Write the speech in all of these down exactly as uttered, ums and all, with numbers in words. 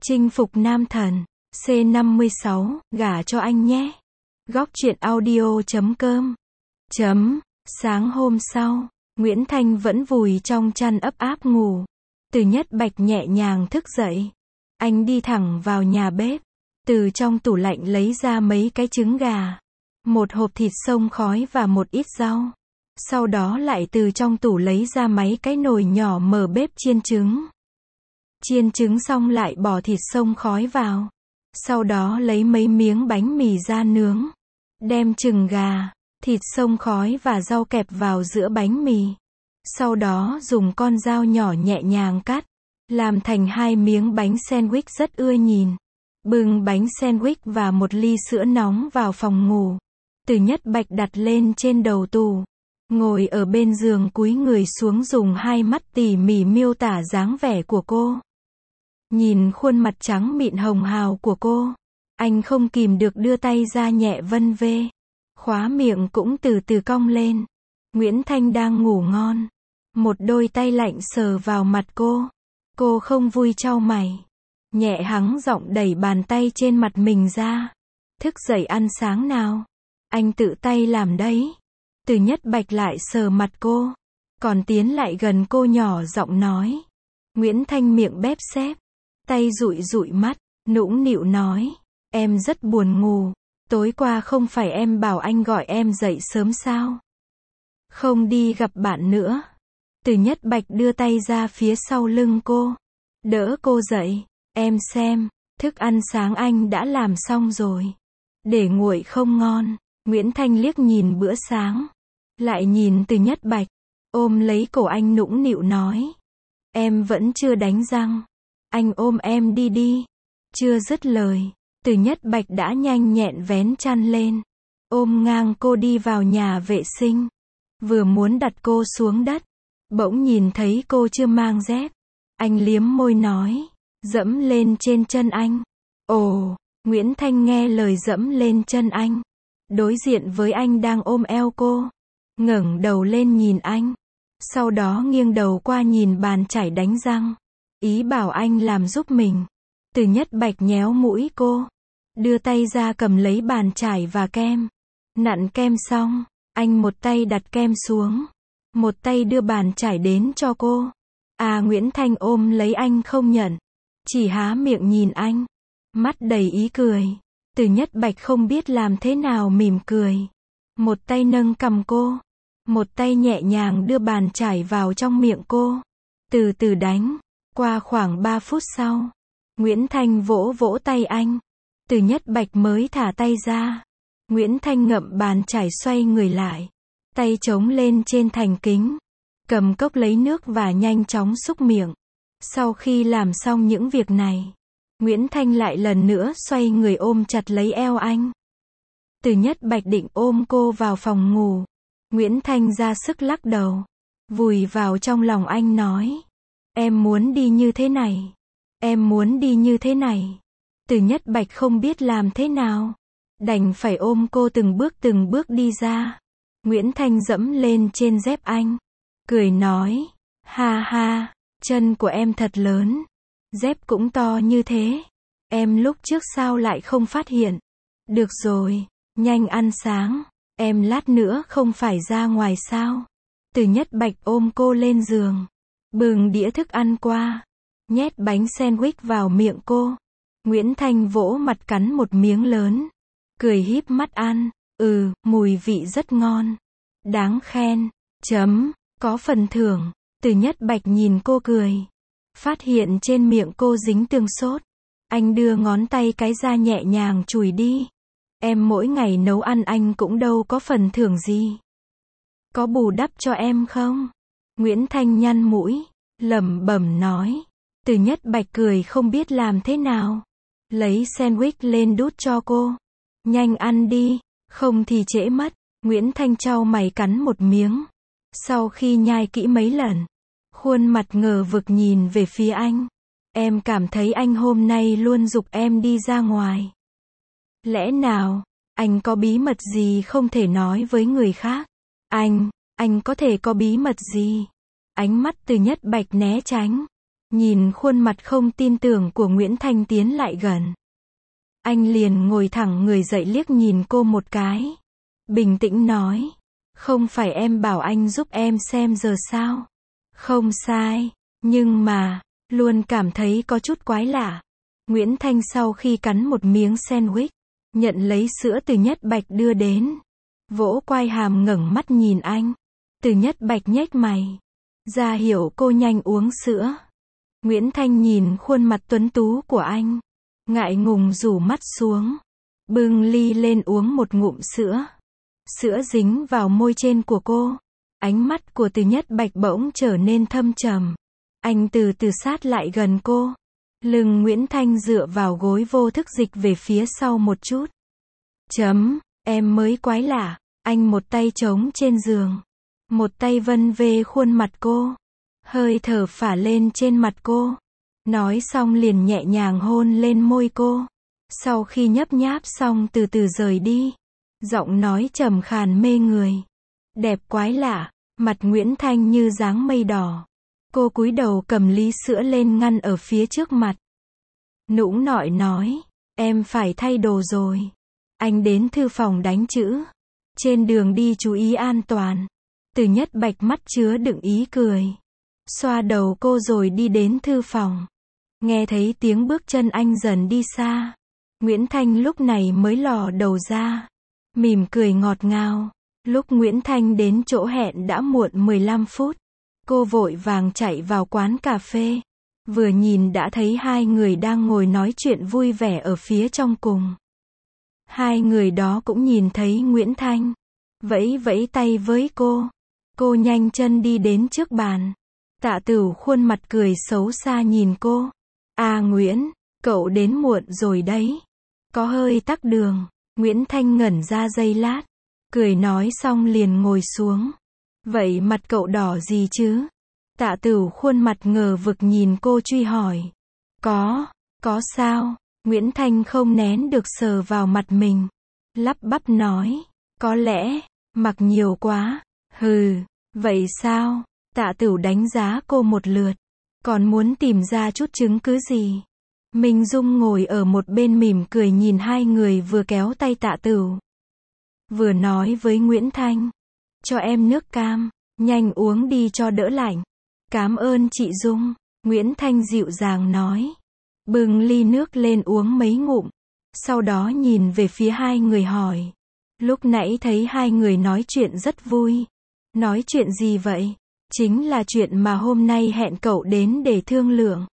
Chinh phục nam thần. C năm mươi sáu, gả cho anh nhé. Góc truyện audio chấm com. Chấm. Sáng hôm sau, Nguyễn Thanh vẫn vùi trong chăn ấp áp ngủ. Từ Nhất Bạch nhẹ nhàng thức dậy. Anh đi thẳng vào nhà bếp. Từ trong tủ lạnh lấy ra mấy cái trứng gà, một hộp thịt xông khói và một ít rau. Sau đó lại từ trong tủ lấy ra mấy cái nồi nhỏ mở bếp chiên trứng. Chiên trứng xong lại bỏ thịt xông khói vào. Sau đó lấy mấy miếng bánh mì ra nướng. Đem trứng gà, thịt xông khói và rau kẹp vào giữa bánh mì. Sau đó dùng con dao nhỏ nhẹ nhàng cắt, làm thành hai miếng bánh sandwich rất ưa nhìn. Bưng bánh sandwich và một ly sữa nóng vào phòng ngủ. Từ Nhất Bạch đặt lên trên đầu tủ. Ngồi ở bên giường cúi người xuống dùng hai mắt tỉ mỉ miêu tả dáng vẻ của cô. Nhìn khuôn mặt trắng mịn hồng hào của cô, anh không kìm được đưa tay ra nhẹ vân vê. Khóa miệng cũng từ từ cong lên. Nguyễn Thanh đang ngủ ngon. Một đôi tay lạnh sờ vào mặt cô. Cô không vui chau mày. Nhẹ hắng giọng đẩy bàn tay trên mặt mình ra. Thức dậy ăn sáng nào. Anh tự tay làm đấy. Từ Nhất Bạch lại sờ mặt cô. Còn tiến lại gần cô nhỏ giọng nói. Nguyễn Thanh miệng bép xép. Tay dụi dụi mắt. Nũng nịu nói. Em rất buồn ngủ. Tối qua không phải em bảo anh gọi em dậy sớm sao? Không đi gặp bạn nữa. Từ Nhất Bạch đưa tay ra phía sau lưng cô. Đỡ cô dậy. Em xem, thức ăn sáng anh đã làm xong rồi. Để nguội không ngon. Nguyễn Thanh liếc nhìn bữa sáng. Lại nhìn Từ Nhất Bạch. Ôm lấy cổ anh nũng nịu nói. Em vẫn chưa đánh răng. Anh ôm em đi đi. Chưa dứt lời. Từ Nhất Bạch đã nhanh nhẹn vén chăn lên. Ôm ngang cô đi vào nhà vệ sinh. Vừa muốn đặt cô xuống đất. Bỗng nhìn thấy cô chưa mang dép. Anh liếm môi nói. Dẫm lên trên chân anh. Ồ, Nguyễn Thanh nghe lời dẫm lên chân anh. Đối diện với anh đang ôm eo cô. Ngẩng đầu lên nhìn anh. Sau đó nghiêng đầu qua nhìn bàn chải đánh răng. Ý bảo anh làm giúp mình. Từ Nhất Bạch nhéo mũi cô. Đưa tay ra cầm lấy bàn chải và kem. Nặn kem xong, anh một tay đặt kem xuống. Một tay đưa bàn chải đến cho cô. À Nguyễn Thanh ôm lấy anh không nhận. Chỉ há miệng nhìn anh. Mắt đầy ý cười. Từ Nhất Bạch không biết làm thế nào mỉm cười. Một tay nâng cằm cô. Một tay nhẹ nhàng đưa bàn chải vào trong miệng cô. Từ từ đánh. Qua khoảng ba phút sau. Nguyễn Thanh vỗ vỗ tay anh. Từ Nhất Bạch mới thả tay ra. Nguyễn Thanh ngậm bàn chải xoay người lại. Tay chống lên trên thành kính. Cầm cốc lấy nước và nhanh chóng súc miệng. Sau khi làm xong những việc này, Nguyễn Thanh lại lần nữa xoay người ôm chặt lấy eo anh. Từ Nhất Bạch định ôm cô vào phòng ngủ. Nguyễn Thanh ra sức lắc đầu. Vùi vào trong lòng anh nói. Em muốn đi như thế này. Em muốn đi như thế này. Từ Nhất Bạch không biết làm thế nào. Đành phải ôm cô từng bước từng bước đi ra. Nguyễn Thanh dẫm lên trên dép anh. Cười nói. Ha ha, chân của em thật lớn. Dép cũng to như thế. Em lúc trước sao lại không phát hiện. Được rồi, nhanh ăn sáng. Em lát nữa không phải ra ngoài sao. Từ Nhất Bạch ôm cô lên giường. Bưng đĩa thức ăn qua. Nhét bánh sandwich vào miệng cô. Nguyễn Thanh vỗ mặt cắn một miếng lớn. Cười híp mắt ăn. Ừ, mùi vị rất ngon. Đáng khen. Chấm. Có phần thưởng. Từ Nhất Bạch nhìn cô cười. Phát hiện trên miệng cô dính tương sốt. Anh đưa ngón tay cái ra nhẹ nhàng chùi đi. Em mỗi ngày nấu ăn anh cũng đâu có phần thưởng gì. Có bù đắp cho em không? Nguyễn Thanh nhăn mũi. Lẩm bẩm nói. Từ Nhất Bạch cười không biết làm thế nào. Lấy sandwich lên đút cho cô. Nhanh ăn đi, không thì trễ mất. Nguyễn Thanh chau mày cắn một miếng. Sau khi nhai kỹ mấy lần, khuôn mặt ngờ vực nhìn về phía anh. Em cảm thấy anh hôm nay luôn giục em đi ra ngoài. Lẽ nào, anh có bí mật gì không thể nói với người khác? Anh, anh có thể có bí mật gì? Ánh mắt Từ Nhất Bạch né tránh. Nhìn khuôn mặt không tin tưởng của Nguyễn Thanh tiến lại gần. Anh liền ngồi thẳng người dậy liếc nhìn cô một cái. Bình tĩnh nói. Không phải em bảo anh giúp em xem giờ sao? Không sai. Nhưng mà, luôn cảm thấy có chút quái lạ. Nguyễn Thanh sau khi cắn một miếng sandwich, nhận lấy sữa Từ Nhất Bạch đưa đến. Vỗ quai hàm ngẩng mắt nhìn anh. Từ Nhất Bạch nhếch mày. Ra hiểu cô nhanh uống sữa. Nguyễn Thanh nhìn khuôn mặt tuấn tú của anh. Ngại ngùng rủ mắt xuống. Bưng ly lên uống một ngụm sữa. Sữa dính vào môi trên của cô. Ánh mắt của Từ Nhất Bạch bỗng trở nên thâm trầm. Anh từ từ sát lại gần cô. Lưng Nguyễn Thanh dựa vào gối vô thức dịch về phía sau một chút. Chấm, em mới quái lạ. Anh một tay trống trên giường. Một tay vân về khuôn mặt cô. Hơi thở phả lên trên mặt cô. Nói xong liền nhẹ nhàng hôn lên môi cô. Sau khi nhấp nháp xong từ từ rời đi. Giọng nói trầm khàn mê người. Đẹp quái lạ. Mặt Nguyễn Thanh như dáng mây đỏ. Cô cúi đầu cầm ly sữa lên ngăn ở phía trước mặt. Nũng nọi nói. Em phải thay đồ rồi. Anh đến thư phòng đánh chữ. Trên đường đi chú ý an toàn. Từ Nhất Bạch mắt chứa đựng ý cười. Xoa đầu cô rồi đi đến thư phòng. Nghe thấy tiếng bước chân anh dần đi xa. Nguyễn Thanh lúc này mới lò đầu ra. Mỉm cười ngọt ngào. Lúc Nguyễn Thanh đến chỗ hẹn đã muộn mười lăm phút. Cô vội vàng chạy vào quán cà phê. Vừa nhìn đã thấy hai người đang ngồi nói chuyện vui vẻ ở phía trong cùng. Hai người đó cũng nhìn thấy Nguyễn Thanh. Vẫy vẫy tay với cô. Cô nhanh chân đi đến trước bàn. Tạ Tửu khuôn mặt cười xấu xa nhìn cô. À Nguyễn, cậu đến muộn rồi đấy. Có hơi tắc đường. Nguyễn Thanh ngẩn ra giây lát. Cười nói xong liền ngồi xuống. Vậy mặt cậu đỏ gì chứ? Tạ Tửu khuôn mặt ngờ vực nhìn cô truy hỏi. Có, có sao? Nguyễn Thanh không nén được sờ vào mặt mình. Lắp bắp nói. Có lẽ, mặc nhiều quá. Hừ, vậy sao? Tạ Tửu đánh giá cô một lượt. Còn muốn tìm ra chút chứng cứ gì? Minh Dung ngồi ở một bên mỉm cười nhìn hai người vừa kéo tay Tạ Tửu. Vừa nói với Nguyễn Thanh. Cho em nước cam, nhanh uống đi cho đỡ lạnh. Cảm ơn chị Dung. Nguyễn Thanh dịu dàng nói. Bưng ly nước lên uống mấy ngụm. Sau đó nhìn về phía hai người hỏi. Lúc nãy thấy hai người nói chuyện rất vui. Nói chuyện gì vậy? Chính là chuyện mà hôm nay hẹn cậu đến để thương lượng.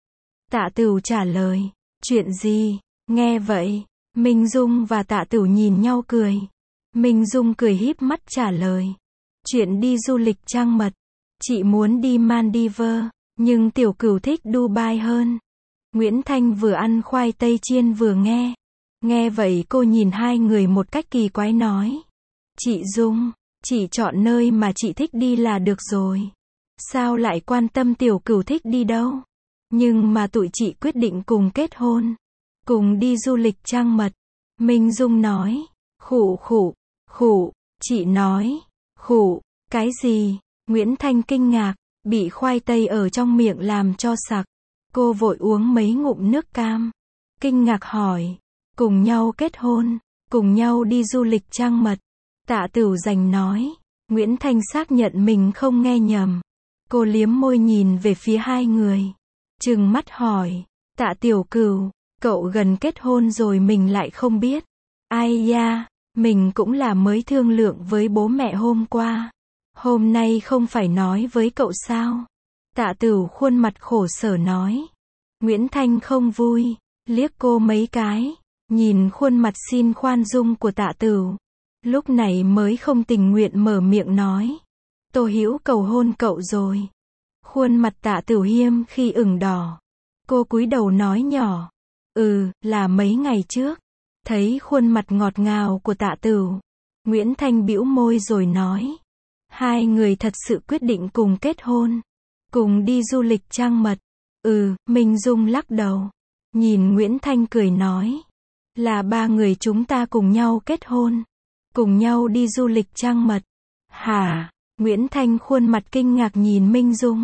Tạ Tửu trả lời. Chuyện gì? Nghe vậy, Minh Dung và Tạ Tửu nhìn nhau cười. Minh Dung cười híp mắt trả lời. Chuyện đi du lịch trăng mật. Chị muốn đi Maldives, nhưng Tiểu Cửu thích Dubai hơn. Nguyễn Thanh vừa ăn khoai tây chiên vừa nghe. Nghe vậy cô nhìn hai người một cách kỳ quái nói. Chị Dung, chị chọn nơi mà chị thích đi là được rồi. Sao lại quan tâm Tiểu Cửu thích đi đâu? Nhưng mà tụi chị quyết định cùng kết hôn. Cùng đi du lịch trăng mật. Minh Dung nói. Khụ khụ, khụ, chị nói. Khụ, cái gì? Nguyễn Thanh kinh ngạc, bị khoai tây ở trong miệng làm cho sặc. Cô vội uống mấy ngụm nước cam. Kinh ngạc hỏi. Cùng nhau kết hôn, cùng nhau đi du lịch trăng mật. Tạ Tửu Dành nói. Nguyễn Thanh xác nhận mình không nghe nhầm. Cô liếm môi nhìn về phía hai người. Trừng mắt hỏi. Tạ Tiểu Cửu, cậu gần kết hôn rồi mình lại không biết. Ai da, mình cũng là mới thương lượng với bố mẹ hôm qua. Hôm nay không phải nói với cậu sao? Tạ Tửu khuôn mặt khổ sở nói. Nguyễn Thanh không vui, liếc cô mấy cái, nhìn khuôn mặt xin khoan dung của Tạ Tửu. Lúc này mới không tình nguyện mở miệng nói. Tô Hữu cầu hôn cậu rồi. Khuôn mặt Tạ Tửu hiếm khi ửng đỏ. Cô cúi đầu nói nhỏ. Ừ, là mấy ngày trước. Thấy khuôn mặt ngọt ngào của Tạ Tửu. Nguyễn Thanh bĩu môi rồi nói. Hai người thật sự quyết định cùng kết hôn. Cùng đi du lịch trăng mật. Ừ, Minh Dung lắc đầu. Nhìn Nguyễn Thanh cười nói. Là ba người chúng ta cùng nhau kết hôn. Cùng nhau đi du lịch trăng mật. Hả? Nguyễn Thanh khuôn mặt kinh ngạc nhìn Minh Dung.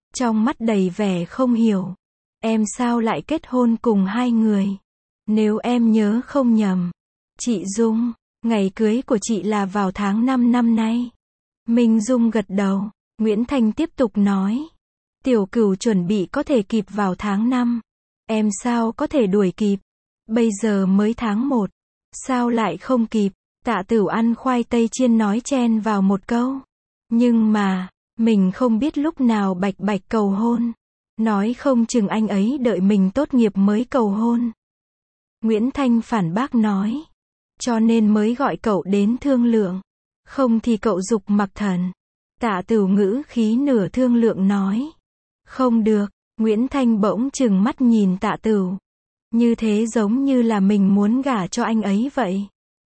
trong mắt đầy vẻ không hiểu. Em sao lại kết hôn cùng hai người? Nếu em nhớ không nhầm, chị Dung, ngày cưới của chị là vào tháng năm năm nay. Minh Dung gật đầu. Nguyễn Thanh tiếp tục nói. Tiểu Cửu chuẩn bị có thể kịp vào tháng năm. Em sao có thể đuổi kịp? Bây giờ mới tháng một. Sao lại không kịp? Tạ Tửu ăn khoai tây chiên nói chen vào một câu. Nhưng mà, mình không biết lúc nào Bạch Bạch cầu hôn. Nói không chừng anh ấy đợi mình tốt nghiệp mới cầu hôn. Nguyễn Thanh phản bác nói. Cho nên mới gọi cậu đến thương lượng. Không thì cậu giục Mặc Thần. Tạ Tửu ngữ khí nửa thương lượng nói. Không được. Nguyễn Thanh bỗng chừng mắt nhìn Tạ Tửu. Như thế giống như là mình muốn gả cho anh ấy vậy.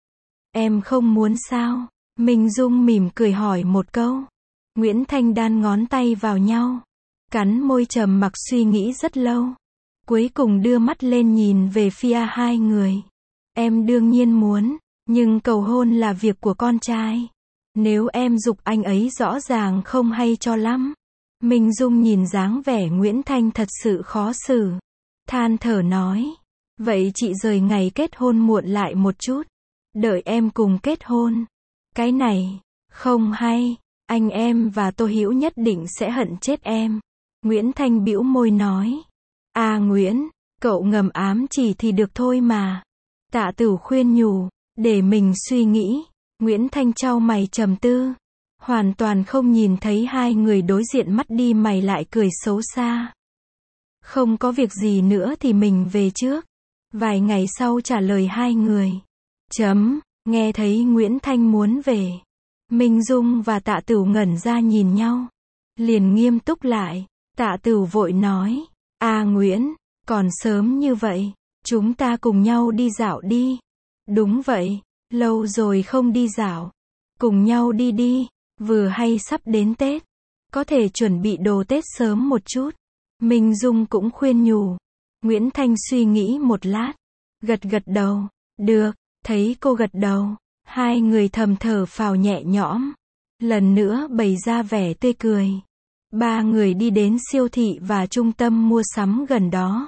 Em không muốn sao? Minh Dung mỉm cười hỏi một câu. Nguyễn Thanh đan ngón tay vào nhau. Cắn môi trầm mặc suy nghĩ rất lâu. Cuối cùng đưa mắt lên nhìn về phía hai người. Em đương nhiên muốn, nhưng cầu hôn là việc của con trai. Nếu em giục anh ấy rõ ràng không hay cho lắm. Minh Dung nhìn dáng vẻ Nguyễn Thanh thật sự khó xử. Than thở nói. Vậy chị rời ngày kết hôn muộn lại một chút. Đợi em cùng kết hôn. Cái này, không hay. Anh em và Tô Hữu nhất định sẽ hận chết em. Nguyễn Thanh bĩu môi nói. À Nguyễn, cậu ngầm ám chỉ thì được thôi mà. Tạ Tửu khuyên nhủ. Để mình suy nghĩ. Nguyễn Thanh chau mày trầm tư. Hoàn toàn không nhìn thấy hai người đối diện mắt đi mày lại cười xấu xa. Không có việc gì nữa thì mình về trước. Vài ngày sau trả lời hai người. Chấm, nghe thấy Nguyễn Thanh muốn về. Minh Dung và Tạ Tửu ngẩn ra nhìn nhau. Liền nghiêm túc lại. Tạ Tửu vội nói. À Nguyễn, còn sớm như vậy. Chúng ta cùng nhau đi dạo đi. Đúng vậy, lâu rồi không đi dạo. Cùng nhau đi đi, vừa hay sắp đến Tết. Có thể chuẩn bị đồ Tết sớm một chút. Minh Dung cũng khuyên nhủ. Nguyễn Thanh suy nghĩ một lát. Gật gật đầu. Được, thấy cô gật đầu. Hai người thầm thở phào nhẹ nhõm. Lần nữa bày ra vẻ tươi cười. Ba người đi đến siêu thị và trung tâm mua sắm gần đó.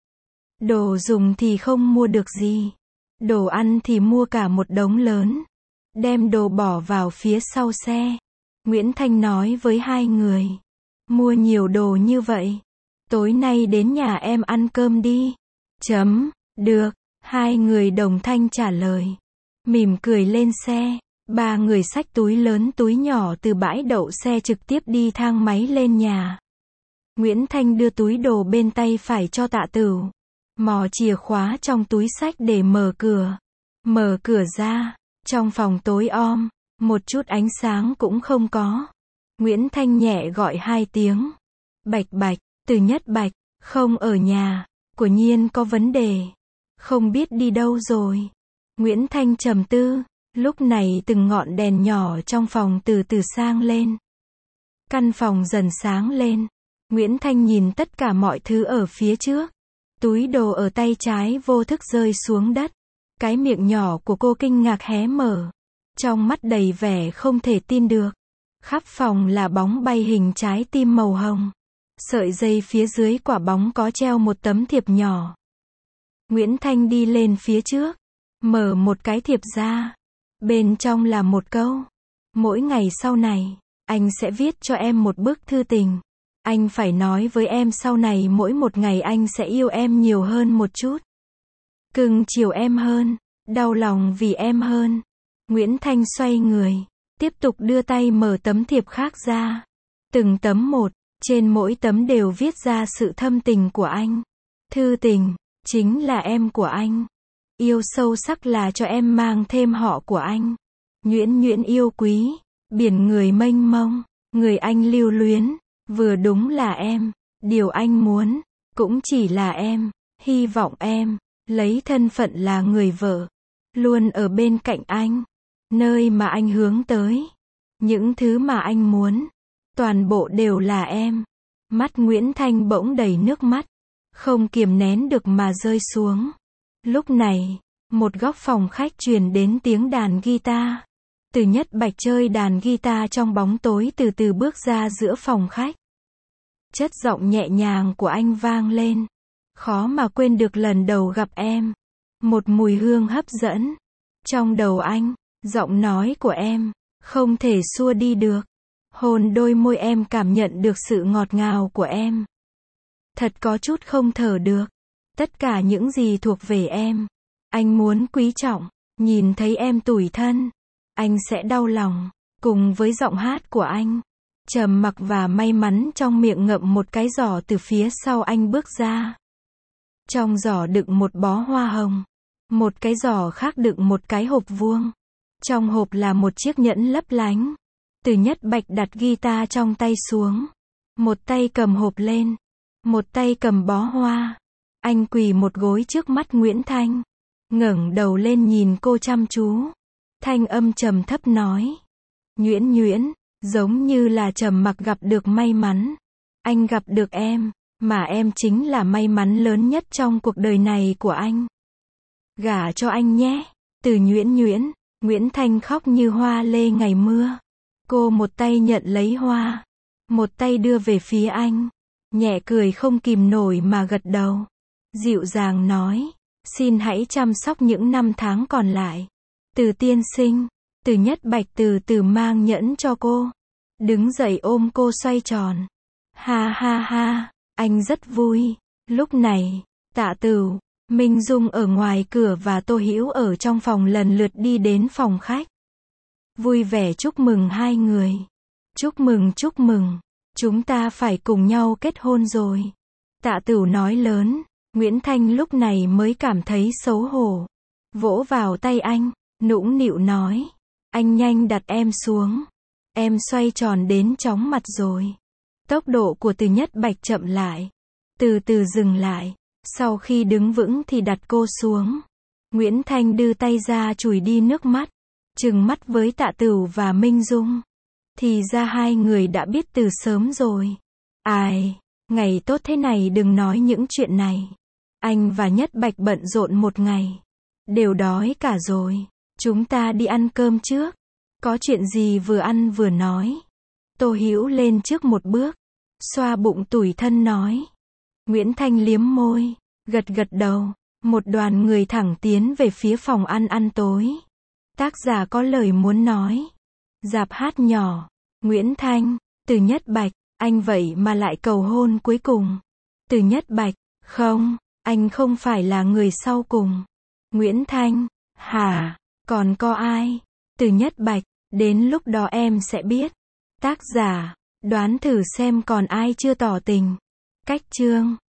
Đồ dùng thì không mua được gì. Đồ ăn thì mua cả một đống lớn. Đem đồ bỏ vào phía sau xe. Nguyễn Thanh nói với hai người. Mua nhiều đồ như vậy. Tối nay đến nhà em ăn cơm đi. Chấm, được. Hai người đồng thanh trả lời. Mỉm cười lên xe. Ba người xách túi lớn túi nhỏ từ bãi đậu xe trực tiếp đi thang máy lên nhà. Nguyễn Thanh đưa túi đồ bên tay phải cho Tạ Tửu. Mò chìa khóa trong túi xách để mở cửa. Mở cửa ra. Trong phòng tối om. Một chút ánh sáng cũng không có. Nguyễn Thanh nhẹ gọi hai tiếng. Bạch Bạch, Từ Nhất Bạch, không ở nhà. Của Nhiên có vấn đề. Không biết đi đâu rồi. Nguyễn Thanh trầm tư. Lúc này từng ngọn đèn nhỏ trong phòng từ từ sáng lên. Căn phòng dần sáng lên. Nguyễn Thanh nhìn tất cả mọi thứ ở phía trước. Túi đồ ở tay trái vô thức rơi xuống đất. Cái miệng nhỏ của cô kinh ngạc hé mở. Trong mắt đầy vẻ không thể tin được. Khắp phòng là bóng bay hình trái tim màu hồng. Sợi dây phía dưới quả bóng có treo một tấm thiệp nhỏ. Nguyễn Thanh đi lên phía trước. Mở một cái thiệp ra. Bên trong là một câu. Mỗi ngày sau này, anh sẽ viết cho em một bức thư tình. Anh phải nói với em sau này mỗi một ngày anh sẽ yêu em nhiều hơn một chút. Cưng chiều em hơn. Đau lòng vì em hơn. Nguyễn Thanh xoay người. Tiếp tục đưa tay mở tấm thiệp khác ra. Từng tấm một. Trên mỗi tấm đều viết ra sự thâm tình của anh. Thư tình. Chính là em của anh. Yêu sâu sắc là cho em mang thêm họ của anh. Nhuyễn nhuyễn yêu quý. Biển người mênh mông. Người anh lưu luyến. Vừa đúng là em. Điều anh muốn. Cũng chỉ là em. Hy vọng em. Lấy thân phận là người vợ. Luôn ở bên cạnh anh. Nơi mà anh hướng tới. Những thứ mà anh muốn. Toàn bộ đều là em. Mắt Nguyễn Thanh bỗng đầy nước mắt. Không kiềm nén được mà rơi xuống. Lúc này, một góc phòng khách truyền đến tiếng đàn guitar. Từ Nhất Bạch chơi đàn guitar trong bóng tối từ từ bước ra giữa phòng khách. chất giọng nhẹ nhàng của anh vang lên. Khó mà quên được lần đầu gặp em. Một mùi hương hấp dẫn. Trong đầu anh, giọng nói của em, không thể xua đi được. Hôn đôi môi em cảm nhận được sự ngọt ngào của em. Thật có chút không thở được. Tất cả những gì thuộc về em, anh muốn quý trọng. Nhìn thấy em tủi thân, anh sẽ đau lòng. Cùng với giọng hát của anh, trầm mặc và may mắn trong miệng ngậm một cái giỏ từ phía sau anh bước ra. Trong giỏ đựng một bó hoa hồng. Một cái giỏ khác đựng một cái hộp vuông. Trong hộp là một chiếc nhẫn lấp lánh. Từ Nhất Bạch đặt guitar trong tay xuống. Một tay cầm hộp lên. Một tay cầm bó hoa. Anh quỳ một gối trước mắt Nguyễn Thanh. Ngẩng đầu lên nhìn cô chăm chú. Thanh âm trầm thấp nói. Nhuyễn Nhuyễn, giống như là Trầm Mặc gặp được may mắn. Anh gặp được em, mà em chính là may mắn lớn nhất trong cuộc đời này của anh. Gả cho anh nhé. Từ Nhuyễn Nhuyễn, Nguyễn Thanh khóc như hoa lê ngày mưa. Cô một tay nhận lấy hoa, một tay đưa về phía anh. Nhẹ cười không kìm nổi mà gật đầu. Dịu dàng nói, xin hãy chăm sóc những năm tháng còn lại. Từ tiên sinh, Từ Nhất Bạch từ từ mang nhẫn cho cô. Đứng dậy ôm cô xoay tròn. Ha ha ha, anh rất vui. Lúc này, Tạ Tửu, Minh Dung ở ngoài cửa và Tô Hữu ở trong phòng lần lượt đi đến phòng khách. Vui vẻ chúc mừng hai người. Chúc mừng chúc mừng, chúng ta phải cùng nhau kết hôn rồi. Tạ Tửu nói lớn. Nguyễn Thanh lúc này mới cảm thấy xấu hổ. Vỗ vào tay anh, nũng nịu nói. Anh nhanh đặt em xuống. Em xoay tròn đến chóng mặt rồi. Tốc độ của Từ Nhất Bạch chậm lại. Từ từ dừng lại. Sau khi đứng vững thì đặt cô xuống. Nguyễn Thanh đưa tay ra chùi đi nước mắt. Trừng mắt với Tạ Tửu và Minh Dung. Thì ra hai người đã biết từ sớm rồi. Ai, ngày tốt thế này đừng nói những chuyện này. Anh và Nhất Bạch bận rộn một ngày. Đều đói cả rồi. Chúng ta đi ăn cơm trước. Có chuyện gì vừa ăn vừa nói. Tô Hữu lên trước một bước. Xoa bụng tủi thân nói. Nguyễn Thanh liếm môi. Gật gật đầu. Một đoàn người thẳng tiến về phía phòng ăn ăn tối. Tác giả có lời muốn nói. Rạp hát nhỏ. Nguyễn Thanh, Từ Nhất Bạch, anh vậy mà lại cầu hôn cuối cùng. Từ Nhất Bạch, không, anh không phải là người sau cùng. Nguyễn Thanh, hả, còn có ai? Từ Nhất Bạch, đến lúc đó em sẽ biết. Tác giả, đoán thử xem còn ai chưa tỏ tình. Cách chương